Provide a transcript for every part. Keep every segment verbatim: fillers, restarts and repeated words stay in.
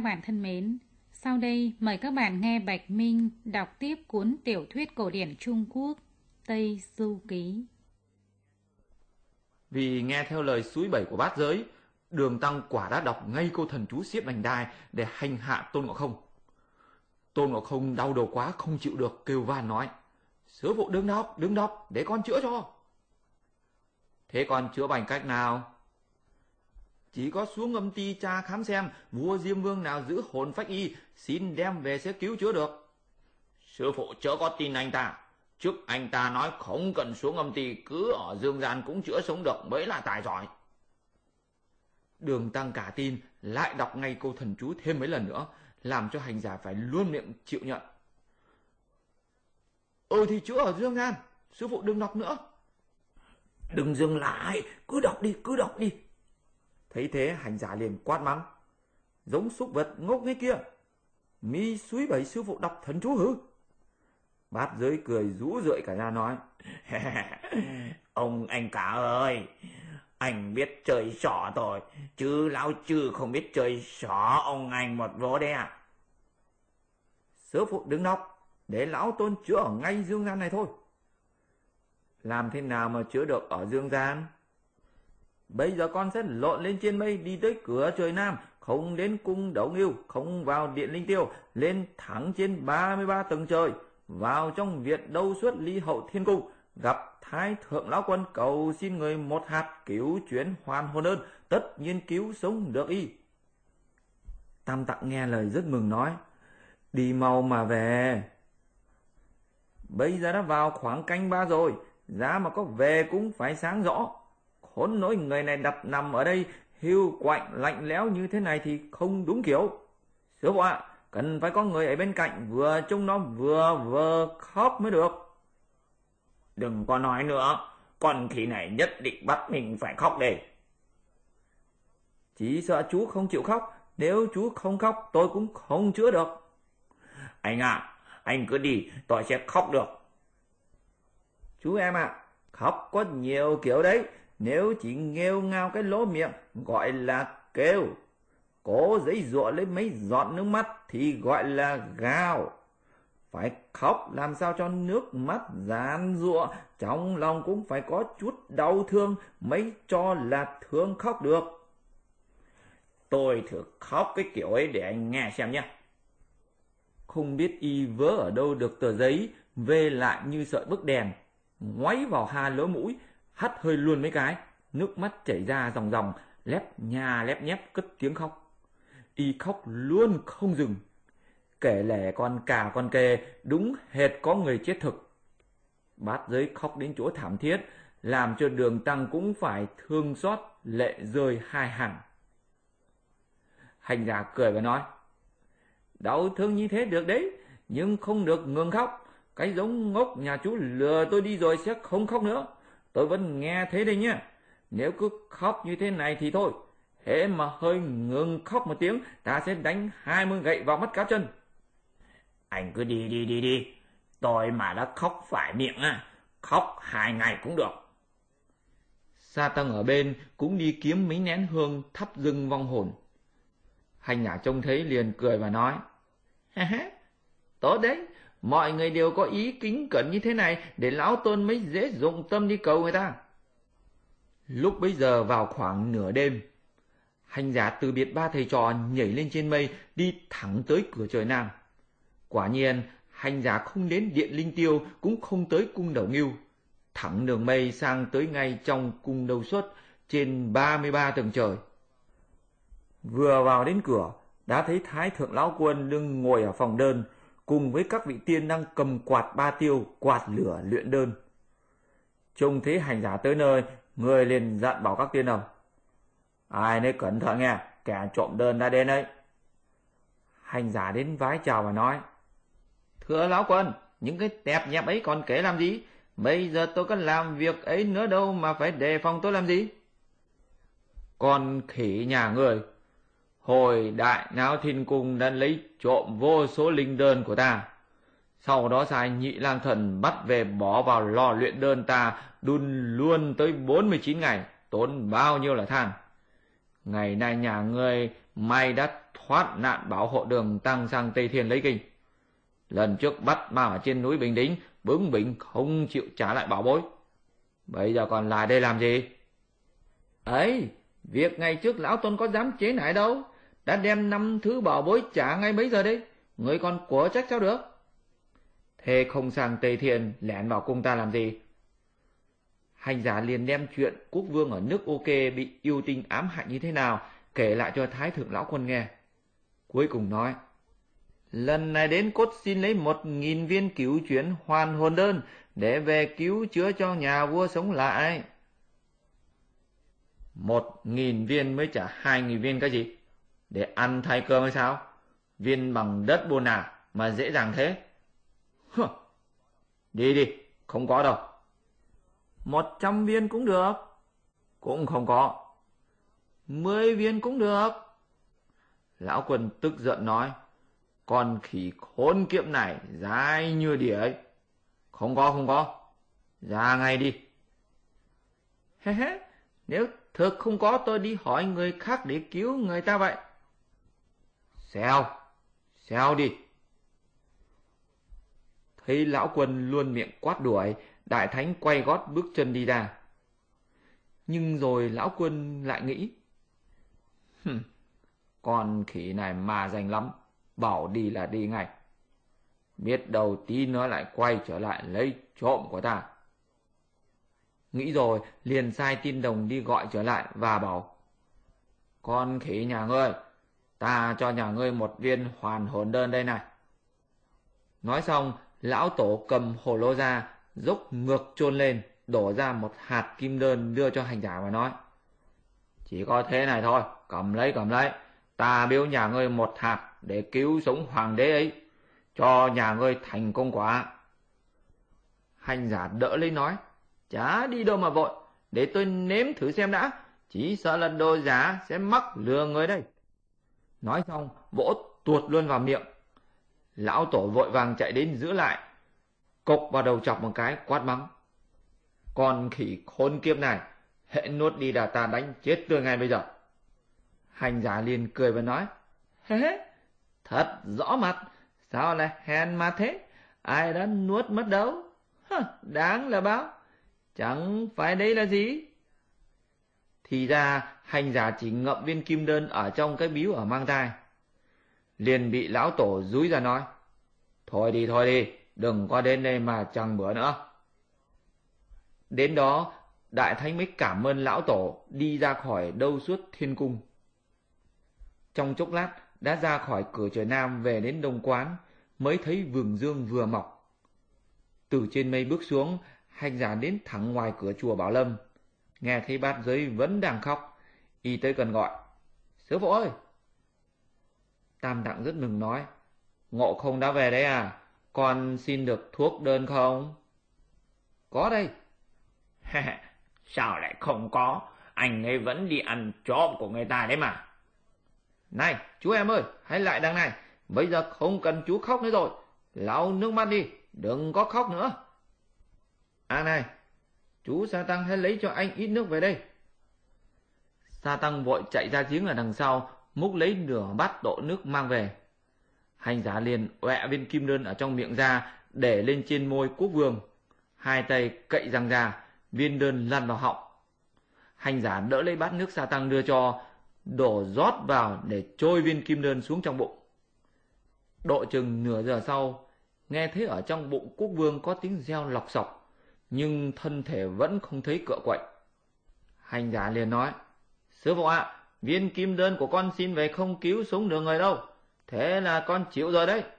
bạn thân mến, sau đây mời các bạn nghe Bạch Minh đọc tiếp cuốn tiểu thuyết cổ điển Trung Quốc Tây Du Ký. Vì nghe theo lời xúi bẩy của bát giới, Đường Tăng quả đã đọc ngay câu thần chú Xiết Bành Đai để hành hạ Tôn Ngộ Không. Tôn Ngộ Không đau đầu quá không chịu được, kêu van nói: "Sư phụ đừng đọc, đừng đọc, để con chữa cho." "Thế con chữa bằng cách nào?" "Chỉ có xuống âm ty tra khám xem vua Diêm Vương nào giữ hồn phách y, xin đem về sẽ cứu chữa được." "Sư phụ chớ có tin anh ta. Trước anh ta nói không cần xuống âm ty, cứ ở dương gian cũng chữa sống được mới là tài giỏi." Đường Tăng cả tin, lại đọc ngay câu thần chú thêm mấy lần nữa, làm cho hành giả phải luôn miệng chịu nhận. "Ừ thì chữa ở dương gian, sư phụ đừng đọc nữa." "Đừng dừng lại, cứ đọc đi, cứ đọc đi." Thấy thế hành giả liền quát mắng: "Giống súc vật ngốc nghếch kia, mi xúi bẩy sư phụ đọc thần chú hử?" Bát giới cười rũ rượi cả ra nói: "Ông anh cả ơi, anh biết chơi xỏ thôi, chứ lão chư không biết chơi xỏ ông anh một vố đấy à." "Sư phụ đừng đọc, để lão Tôn chữa ở ngay dương gian này thôi." "Làm thế nào mà chữa được ở dương gian?" "Bây giờ con sẽ lộn lên trên mây, đi tới cửa trời Nam, không đến cung Đấu Ngưu, không vào điện Linh Tiêu, lên thẳng trên ba mươi ba tầng trời, vào trong viện Đâu Xuất Ly Hậu Thiên Cung, gặp Thái Thượng Lão Quân cầu xin người một hạt cứu chuyển hoàn hồn ơn, tất nhiên cứu sống được y." Tam Tạng nghe lời rất mừng nói: "Đi mau mà về. Bây giờ đã vào khoảng canh ba rồi, giá mà có về cũng phải sáng rõ. Khốn nỗi người này đặt nằm ở đây hiu quạnh lạnh lẽo như thế này thì không đúng kiểu. Sư phụ ạ, à, cần phải có người ở bên cạnh vừa trông nó vừa vừa khóc mới được." "Đừng có nói nữa, con khỉ này nhất định bắt mình phải khóc đây." "Chỉ sợ chú không chịu khóc, nếu chú không khóc tôi cũng không chữa được." "Anh à, anh cứ đi, tôi sẽ khóc được." "Chú em ạ, à, khóc có nhiều kiểu đấy, nếu chỉ nghêu ngao cái lỗ miệng gọi là kêu, cố giãy giụa lấy mấy giọt nước mắt thì gọi là gào. Phải khóc làm sao cho nước mắt giàn giụa, trong lòng cũng phải có chút đau thương mới cho là thương khóc được." "Tôi thử khóc cái kiểu ấy để anh nghe xem nhé." Không biết y vớ ở đâu được tờ giấy, vê lại như sợi bức đèn, ngoáy vào hai lỗ mũi, hắt hơi luôn mấy cái, nước mắt chảy ra ròng ròng, lép nhà lép nhép cất tiếng khóc. Y khóc luôn không dừng, kể lể con cà con kê, đúng hệt có người chết thực. Bát giới khóc đến chỗ thảm thiết, làm cho Đường Tăng cũng phải thương xót, lệ rơi hai hàng. Hành giả cười và nói: "Đau thương như thế được đấy, nhưng không được ngừng khóc. Cái giống ngốc nhà chú lừa tôi đi rồi sẽ không khóc nữa. Tôi vẫn nghe thế đây nhé. Nếu cứ khóc như thế này thì thôi, hễ mà hơi ngừng khóc một tiếng, ta sẽ đánh hai mươi gậy vào mắt cá chân." "Anh cứ đi đi đi đi, tôi mà đã khóc phải miệng à, khóc hai ngày cũng được." Sa Tăng ở bên cũng đi kiếm mấy nén hương thắp dâng vong hồn. Hành giả trông thấy liền cười và nói: "Ha ha, tốt đấy, mọi người đều có ý kính cẩn như thế này để lão Tôn mới dễ dụng tâm đi cầu người ta." Lúc bấy giờ vào khoảng nửa đêm, hành giả từ biệt ba thầy trò nhảy lên trên mây, đi thẳng tới cửa trời Nam. Quả nhiên hành giả không đến điện Linh Tiêu, cũng không tới cung Đấu Ngưu, thẳng đường mây sang tới ngay trong cung Đâu Xuất, trên ba mươi ba tầng trời. Vừa vào đến cửa, đã thấy Thái Thượng Lão Quân đang ngồi ở phòng đơn, cùng với các vị tiên đang cầm quạt ba tiêu quạt lửa luyện đơn. Trông thấy hành giả tới nơi, người liền dặn bảo các tiên đồng: "Ai nấy cẩn thận nghe, kẻ trộm đơn đã đến đấy." Hành giả đến vái chào và nói: "Thưa Lão Quân, những cái tẹp nhẹp ấy còn kể làm gì? Bây giờ tôi có làm việc ấy nữa đâu mà phải đề phòng tôi làm gì?" "Con khỉ nhà người, hồi Đại Náo Thiên Cung đã lấy trộm vô số linh đơn của ta, sau đó sai Nhị Lang Thần bắt về bỏ vào lò luyện đơn ta, đun luôn tới bốn mươi chín ngày, tốn bao nhiêu là than. Ngày nay nhà ngươi may đã thoát nạn bảo hộ đường tăng sang Tây Thiên lấy kinh. Lần trước bắt ma ở trên núi Bình Đính, bướng bỉnh không chịu trả lại bảo bối. Bây giờ còn lại đây làm gì? Ấy, việc ngày trước lão tôn có dám chế nải đâu, đã đem năm thứ bảo bối trả ngay mấy giờ đấy, người còn của trách sao được? Thế không sang Tây Thiên lẻn vào cung ta làm gì? Hành giả liền đem chuyện quốc vương ở nước OK bị yêu tinh ám hại như thế nào kể lại cho Thái thượng lão quân nghe. Cuối cùng nói: lần này đến cốt xin lấy một nghìn viên cứu chuyển hoàn hồn đơn để về cứu chữa cho nhà vua sống lại. Một nghìn viên mới trả hai nghìn viên cái gì? Để ăn thay cơm hay sao? Viên bằng đất bùn à mà dễ dàng thế? Hừ. Đi đi, không có đâu. Một trăm viên cũng được. Cũng không có. Mười viên cũng được. Lão quân tức giận nói: con khỉ khốn kiếp này dai như đỉa ấy. Không có, không có. Ra ngay đi. Hê hê, nếu thực không có tôi đi hỏi người khác để cứu người ta vậy. Xèo, xèo đi. Thấy lão quân luôn miệng quát đuổi, đại thánh quay gót bước chân đi ra. Nhưng rồi lão quân lại nghĩ: Hừm, con khỉ này mà danh lắm, bảo đi là đi ngay. Biết đâu tí nữa lại quay trở lại lấy trộm của ta. Nghĩ rồi liền sai tin đồng đi gọi trở lại và bảo: con khỉ nhà ngươi, ta cho nhà ngươi một viên hoàn hồn đơn đây này. Nói xong, lão tổ cầm hồ lô ra, dốc ngược chôn lên, đổ ra một hạt kim đơn đưa cho hành giả và nói: chỉ có thế này thôi, cầm lấy cầm lấy, ta biếu nhà ngươi một hạt để cứu sống hoàng đế ấy, cho nhà ngươi thành công quả. Hành giả đỡ lấy nói: chả đi đâu mà vội, để tôi nếm thử xem đã, chỉ sợ là đồ giả sẽ mắc lừa người đây. Nói xong vỗ tuột luôn vào miệng. Lão tổ vội vàng chạy đến giữ lại, cộc vào đầu chọc một cái, quát mắng: con khỉ khốn kiếp này, hễ nuốt đi là ta đánh chết tươi ngay bây giờ. Hành giả liền cười và nói: hế hế, thật rõ mặt, sao lại hèn mà thế, ai đã nuốt mất đâu. Hơ, đáng là báo, chẳng phải đây là gì. Thì ra hành giả chỉ ngậm viên kim đơn ở trong cái bíu ở mang tai. Liền bị lão tổ dúi ra nói: thôi đi thôi đi, đừng có đến đây mà chẳng bữa nữa. Đến đó đại thánh mới cảm ơn lão tổ, đi ra khỏi đâu suốt thiên cung. Trong chốc lát đã ra khỏi cửa trời Nam về đến Đông Quán, mới thấy vườn dương vừa mọc. Từ trên mây bước xuống, hành giả đến thẳng ngoài cửa chùa Bảo Lâm. Nghe thấy bát giới vẫn đang khóc, y tới gần gọi: sư phụ ơi! Tam Tạng rất mừng nói: Ngộ Không đã về đấy à? Con xin được thuốc đơn không? Có đây. Sao lại không có? Anh ấy vẫn đi ăn trộm của người ta đấy mà. Này chú em ơi, hãy lại đằng này, bây giờ không cần chú khóc nữa rồi, lau nước mắt đi, đừng có khóc nữa. À này, chú Sa Tăng hãy lấy cho anh ít nước về đây. Sa Tăng vội chạy ra giếng ở đằng sau, múc lấy nửa bát độ nước mang về. Hành giả liền ọe viên kim đơn ở trong miệng ra, để lên trên môi quốc vương, hai tay cậy răng ra, viên đơn lăn vào họng. Hành giả đỡ lấy bát nước Sa Tăng đưa cho, đổ rót vào để trôi viên kim đơn xuống trong bụng. Độ chừng nửa giờ sau, nghe thấy ở trong bụng quốc vương có tiếng reo lọc sọc, nhưng thân thể vẫn không thấy cựa quậy. Hành giả liền nói: sư phụ ạ, à, viên kim đơn của con xin về không cứu sống được người đâu, thế là con chịu rồi đấy.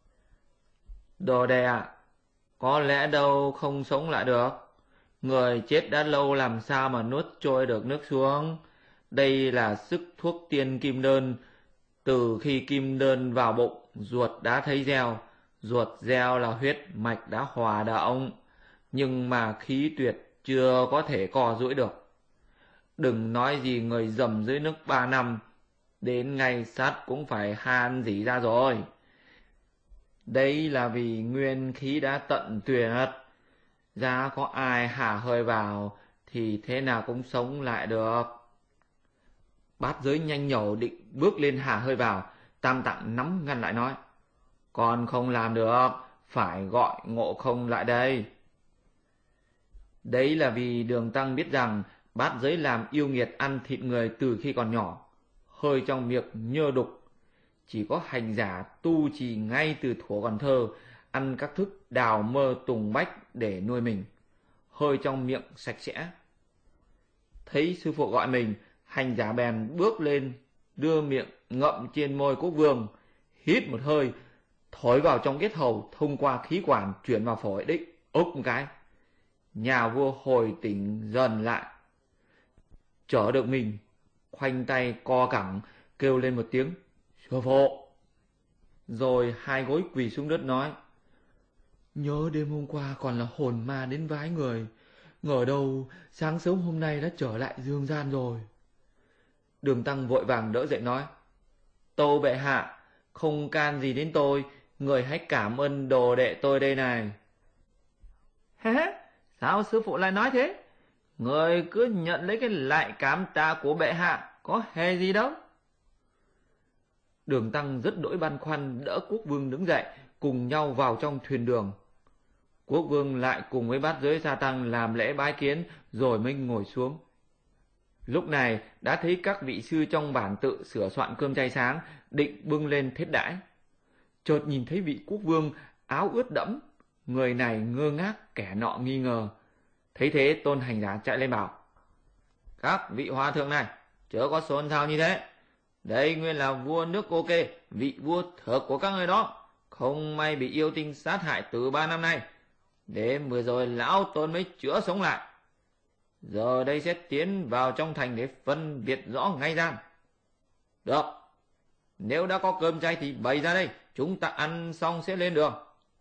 Đồ đề ạ, à, có lẽ đâu không sống lại được. Người chết đã lâu làm sao mà nuốt trôi được nước xuống. Đây là sức thuốc tiên kim đơn. Từ khi kim đơn vào bụng, ruột đã thấy reo. Ruột reo là huyết mạch đã hòa động, nhưng mà khí tuyệt chưa có thể co duỗi được. Đừng nói gì người dầm dưới nước ba năm, đến ngày sát cũng phải han dỉ ra rồi. Đây là vì nguyên khí đã tận tuyệt, giá có ai hả hơi vào thì thế nào cũng sống lại được. Bát Giới nhanh nhẩu định bước lên hà hơi vào, Tam Tạng nắm ngăn lại nói: Con không làm được, phải gọi Ngộ Không lại đây. Đấy là vì Đường Tăng biết rằng Bát Giới làm yêu nghiệt ăn thịt người từ khi còn nhỏ, hơi trong miệng nhơ đục. Chỉ có hành giả tu trì ngay từ thuở còn thơ, ăn các thức đào mơ tùng bách để nuôi mình, hơi trong miệng sạch sẽ. Thấy sư phụ gọi mình, hành giả bèn bước lên, đưa miệng ngậm trên môi Quốc Vương, hít một hơi, thổi vào trong yết hầu thông qua khí quản chuyển vào phổi đích, ốc một cái. Nhà vua hồi tỉnh dần lại, chở được mình, khoanh tay co cẳng, kêu lên một tiếng: Sư phụ! Rồi hai gối quỳ xuống đất nói: Nhớ đêm hôm qua còn là hồn ma đến vái người, ngờ đâu sáng sớm hôm nay đã trở lại dương gian rồi. Đường Tăng vội vàng đỡ dậy nói: Tâu bệ hạ, không can gì đến tôi, người hãy cảm ơn đồ đệ tôi đây này. Hả? Sao sư phụ lại nói thế? Người cứ nhận lấy cái lại cảm tạ của bệ hạ, có hề gì đâu. Đường Tăng rất đỗi băn khoăn đỡ Quốc Vương đứng dậy, cùng nhau vào trong thuyền đường. Quốc Vương lại cùng với Bát Giới Sa Tăng làm lễ bái kiến rồi mới ngồi xuống. Lúc này đã thấy các vị sư trong bản tự sửa soạn cơm chay sáng, định bưng lên thiết đãi. Chợt nhìn thấy vị Quốc Vương áo ướt đẫm, người này ngơ ngác, kẻ nọ nghi ngờ. Thấy thế Tôn hành giả chạy lên bảo: Các vị hòa thượng này, chớ có xôn xao như thế. Đây nguyên là vua nước Cô Kê, vị vua thực của các người đó, không may bị yêu tinh sát hại từ ba năm nay. Đêm vừa rồi lão Tôn mới chữa sống lại. Giờ đây sẽ tiến vào trong thành để phân biệt rõ ngay ra. Được, nếu đã có cơm chay thì bày ra đây, chúng ta ăn xong sẽ lên đường.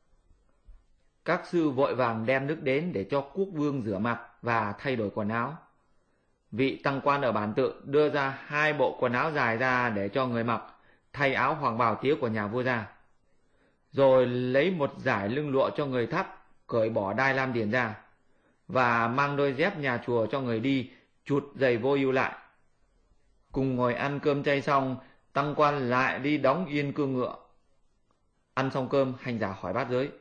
Các sư vội vàng đem nước đến để cho Quốc Vương rửa mặt và thay đổi quần áo. Vị tăng quan ở bản tự đưa ra hai bộ quần áo dài ra để cho người mặc, thay áo hoàng bào tía của nhà vua ra. Rồi lấy một dải lưng lụa cho người thắt, cởi bỏ đai lam điền ra, và mang đôi dép nhà chùa cho người đi, chụt giày vô ưu lại. Cùng ngồi ăn cơm chay xong, tăng quan lại đi đóng yên cương ngựa. Ăn xong cơm, hành giả hỏi Bát Giới: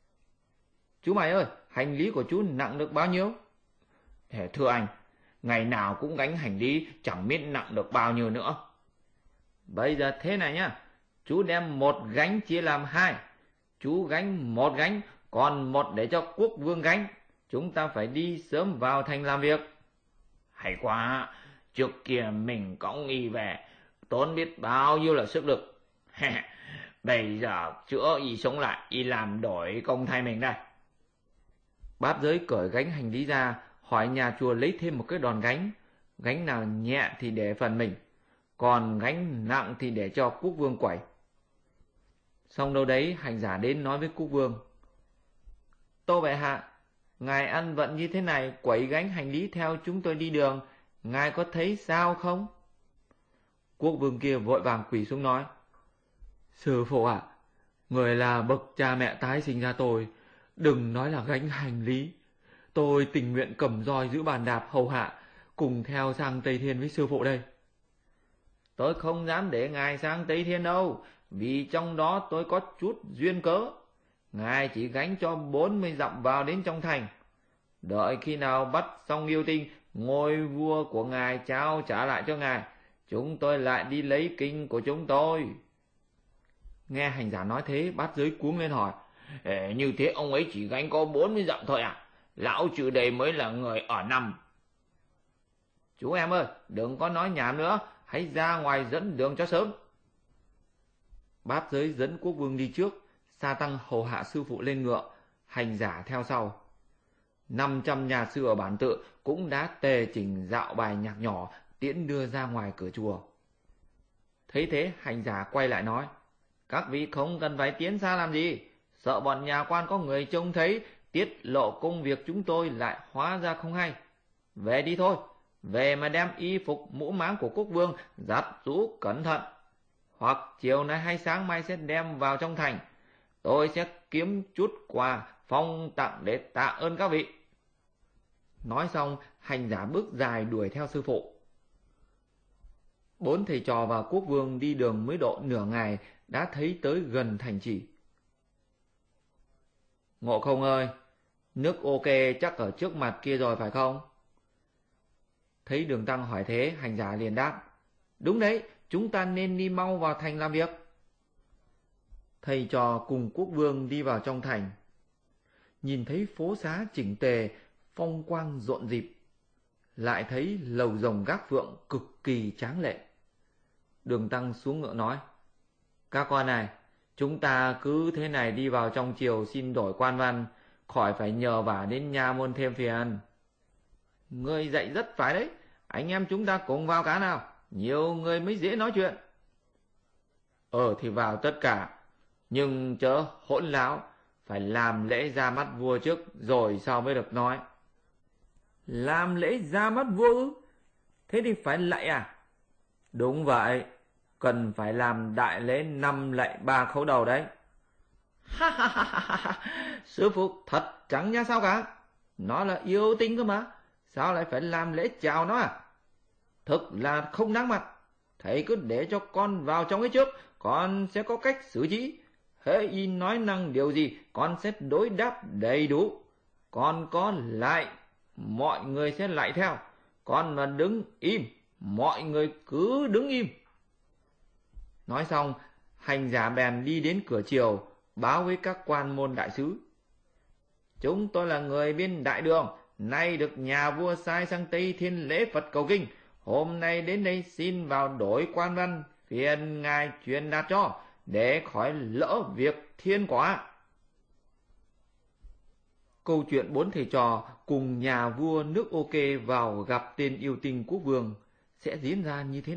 Chú mày ơi, hành lý của chú nặng được bao nhiêu? Thưa anh, ngày nào cũng gánh hành lý, chẳng biết nặng được bao nhiêu nữa. Bây giờ thế này nhá, chú đem một gánh chia làm hai. Chú gánh một gánh, còn một để cho Quốc Vương gánh. Chúng ta phải đi sớm vào thành làm việc. Hay quá, trước kia mình cõng y về, tốn biết bao nhiêu là sức lực. Bây giờ chữa y sống lại, y làm đổi công thay mình đây. Bát Giới cởi gánh hành lý ra, hỏi nhà chùa lấy thêm một cái đòn gánh. Gánh nào nhẹ thì để phần mình, còn gánh nặng thì để cho Quốc Vương quẩy. Xong đâu đấy, hành giả đến nói với Quốc Vương: Tâu bệ hạ, ngài ăn vận như thế này, quẩy gánh hành lý theo chúng tôi đi đường, ngài có thấy sao không? Quốc Vương kia vội vàng quỳ xuống nói: Sư phụ ạ, người là bậc cha mẹ tái sinh ra tôi, đừng nói là gánh hành lý. Tôi tình nguyện cầm roi giữ bàn đạp hầu hạ, cùng theo sang Tây Thiên với sư phụ đây. Tôi không dám để ngài sang Tây Thiên đâu, vì trong đó tôi có chút duyên cớ. Ngài chỉ gánh cho bốn mươi dặm vào đến trong thành. Đợi khi nào bắt xong yêu tinh, ngôi vua của ngài trao trả lại cho ngài, chúng tôi lại đi lấy kinh của chúng tôi. Nghe hành giả nói thế, Bát Giới cuống lên hỏi: Ê, như thế ông ấy chỉ gánh có bốn mươi dặm thôi à? Lão trừ đây mới là người ở năm. Chú em ơi, đừng có nói nhảm nữa, hãy ra ngoài dẫn đường cho sớm. Bát Giới dẫn Quốc Vương đi trước, Sa Tăng hầu hạ sư phụ lên ngựa, hành giả theo sau. Năm trăm nhà sư ở bản tự cũng đã tề chỉnh dạo bài nhạc nhỏ tiễn đưa ra ngoài cửa chùa. Thấy thế, hành giả quay lại nói: Các vị không cần phải tiến xa làm gì, sợ bọn nhà quan có người trông thấy, tiết lộ công việc chúng tôi lại hóa ra không hay. Về đi thôi, về mà đem y phục mũ máng của Quốc Vương dắt rũ cẩn thận, hoặc chiều nay hay sáng mai sẽ đem vào trong thành. Tôi sẽ kiếm chút quà phong tặng để tạ ơn các vị. Nói xong, hành giả bước dài đuổi theo sư phụ. Bốn thầy trò và quốc vương đi đường mới độ nửa ngày đã thấy tới gần thành trì. Ngộ Không ơi, nước ok chắc ở trước mặt kia rồi phải không? Thấy Đường Tăng hỏi thế, hành giả liền đáp, đúng đấy, chúng ta nên đi mau vào thành làm việc. Thầy trò cùng quốc vương đi vào trong thành. Nhìn thấy phố xá chỉnh tề, phong quang rộn rịp, lại thấy lầu rồng gác phượng cực kỳ tráng lệ. Đường Tăng xuống ngựa nói, các con này, chúng ta cứ thế này đi vào trong triều xin đổi quan văn, khỏi phải nhờ vả đến nha môn thêm phiền. Ngươi dạy rất phải đấy, anh em chúng ta cùng vào cả nào, nhiều người mới dễ nói chuyện. Ờ thì vào tất cả, nhưng chớ hỗn láo, phải làm lễ ra mắt vua trước rồi sau mới được nói. Làm lễ ra mắt vua ư? Thế thì phải lạy à? Đúng vậy, cần phải làm đại lễ năm lạy ba khấu đầu đấy. Ha ha ha ha ha, sư phụ thật chẳng nha sao cả. Nó là yêu tinh cơ mà, sao lại phải làm lễ chào nó à? Thực là không đáng mặt. Thầy cứ để cho con vào trong ấy trước, con sẽ có cách xử trí. Hễ y nói năng điều gì, con sẽ đối đáp đầy đủ. Con có lại, mọi người sẽ lại theo. Con mà đứng im, mọi người cứ đứng im. Nói xong, hành giả bèn đi đến cửa triều, báo với các quan môn đại sứ. Chúng tôi là người bên đại đường, nay được nhà vua sai sang Tây Thiên lễ Phật cầu kinh. Hôm nay đến đây xin vào đổi quan văn, phiền ngài truyền đạt cho, để khỏi lỡ việc thiên quả. Câu chuyện bốn thầy trò cùng nhà vua nước ok vào gặp tên yêu tinh quốc vương sẽ diễn ra như thế